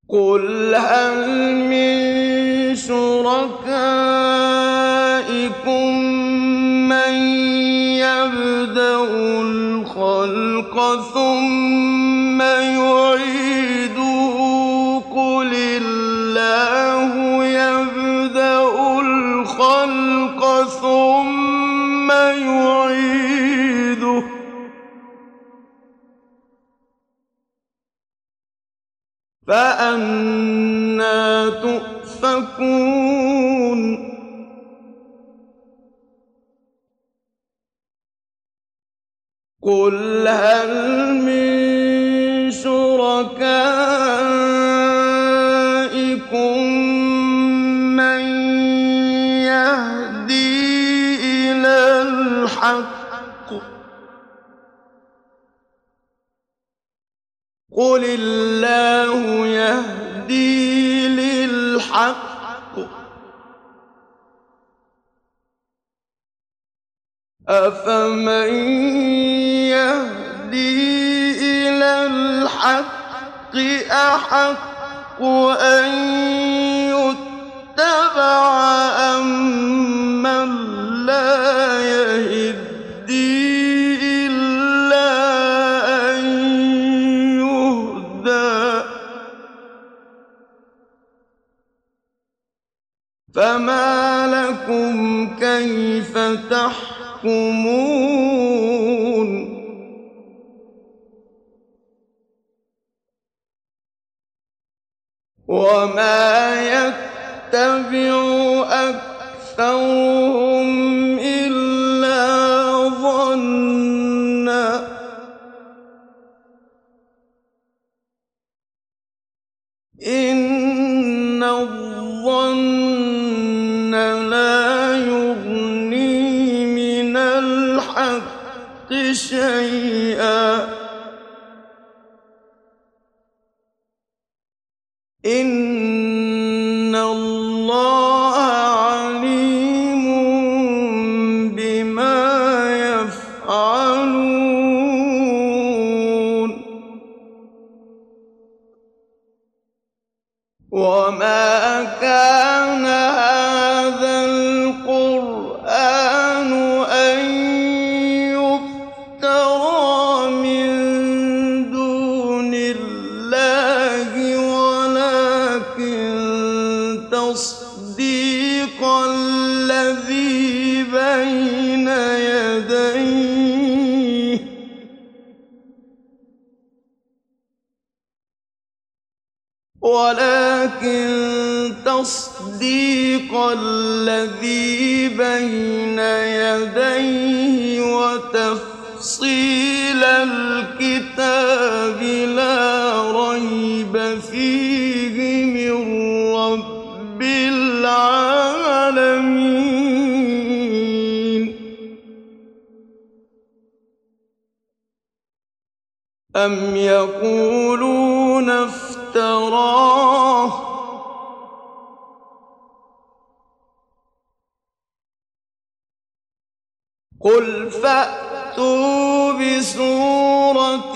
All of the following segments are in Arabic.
قُلْ هَلْ مِن شُرَكَائِكُم مَّن يَبْدَأُ الْخَلْقَ ثُمَّ يُعِيدُهُ قُلِ اللَّهُ يَبْدَأُ الْخَلْقَ ثُمَّ يُعِيدُهُ فَأَنَّىٰ تُؤْفَكُونَ قُلْ هَلْ مِن شُرَكَائِكُم مَّن يَهْدِي إِلَى الْحَقِّ ۚ قُلِ اللَّهُ يَهْدِي لِلْحَقِّ ۗ أَفَمَن يَهْدِي إِلَى الْحَقِّ أَحَقُّ أَن يُتَّبَعَ أَمَّن لَّا يَهِدِّي إِلَّا أَن يُهْدَىٰ ۖ فَمَا لَكُمْ كَيْفَ تَحْكُمُونَ وَمَا يَتَّبِعُ أَكْثَرُهُمْ إِلَّا ظَنًّا ۚ إِنَّ الظَّنَّ لَا يُغْنِي مِنَ الْحَقِّ شَيْئًا ۚ إِنَّ اللَّهَ عَلِيمٌ بِمَا يَفْعَلُونَ وَمَا كَانَ هَٰذَا الْقُرْآنُ أَن يُفْتَرَىٰ مِن دُونِ اللَّهِ وَلَٰكِن تَصْدِيقَ الَّذِي بَيْنَ يَدَيْهِ وَتَفْصِيلَ الْكِتَابِ لَا رَيْبَ فِيهِ مِن رَّبِّ الْعَالَمِينَ أَمْ يَقُولُونَ افْتَرَاهُ ۖ قُلْ فَأْتُوا بِسُورَةٍ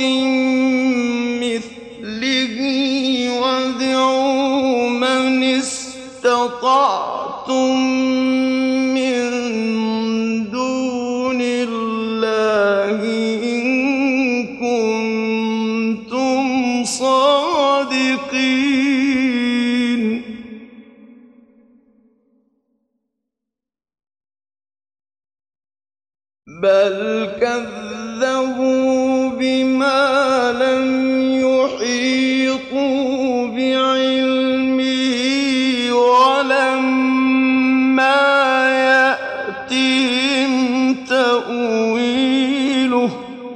مِّثْلِهِ وَادْعُوا مَنِ اسْتَطَعْتُم مِّن دُونِ اللَّهِ إِن كُنتُمْ صَادِقِينَ بَلْ كَذَّبُوا بِمَا لَمْ يُحِيطُوا بِعِلْمِهِ وَلَمَّا يَأْتِهِمْ تَأْوِيلُهُ ۚ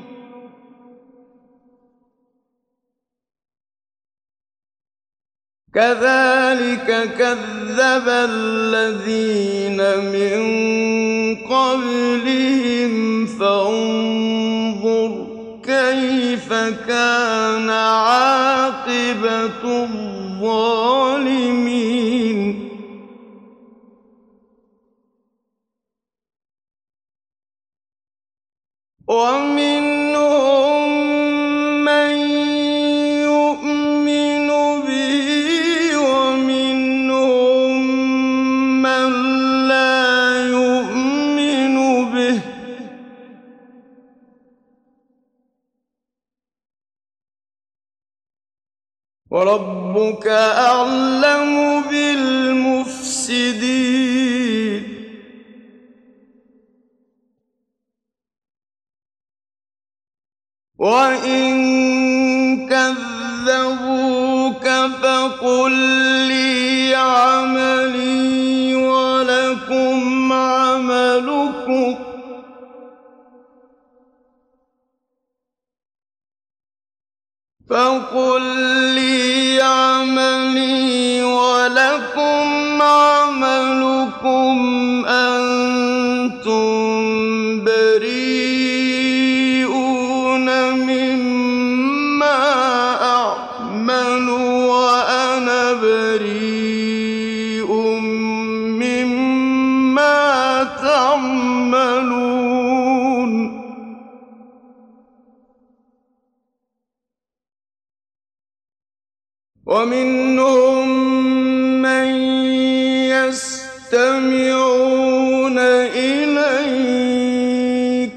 كَذَٰلِكَ كَذَّبَ الَّذِينَ مِن قَبْلِهِمْ فَانظُرْ كَيْفَ كَانَ عَاقِبَةُ الظَّالِمِينَ وَمِنْهُم مَّن يُؤْمِنُ بِهِ وربك أعلم بالمفسدين وإن كذبوك فقل لي عملي ولكم عملكم أنتم بريئون مما أعمل وأنا بريء مما تعملون ومنهم من يستمعون إليك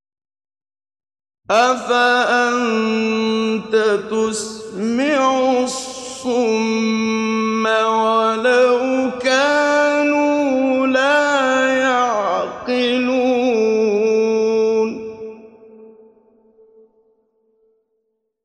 أفأنت تسمع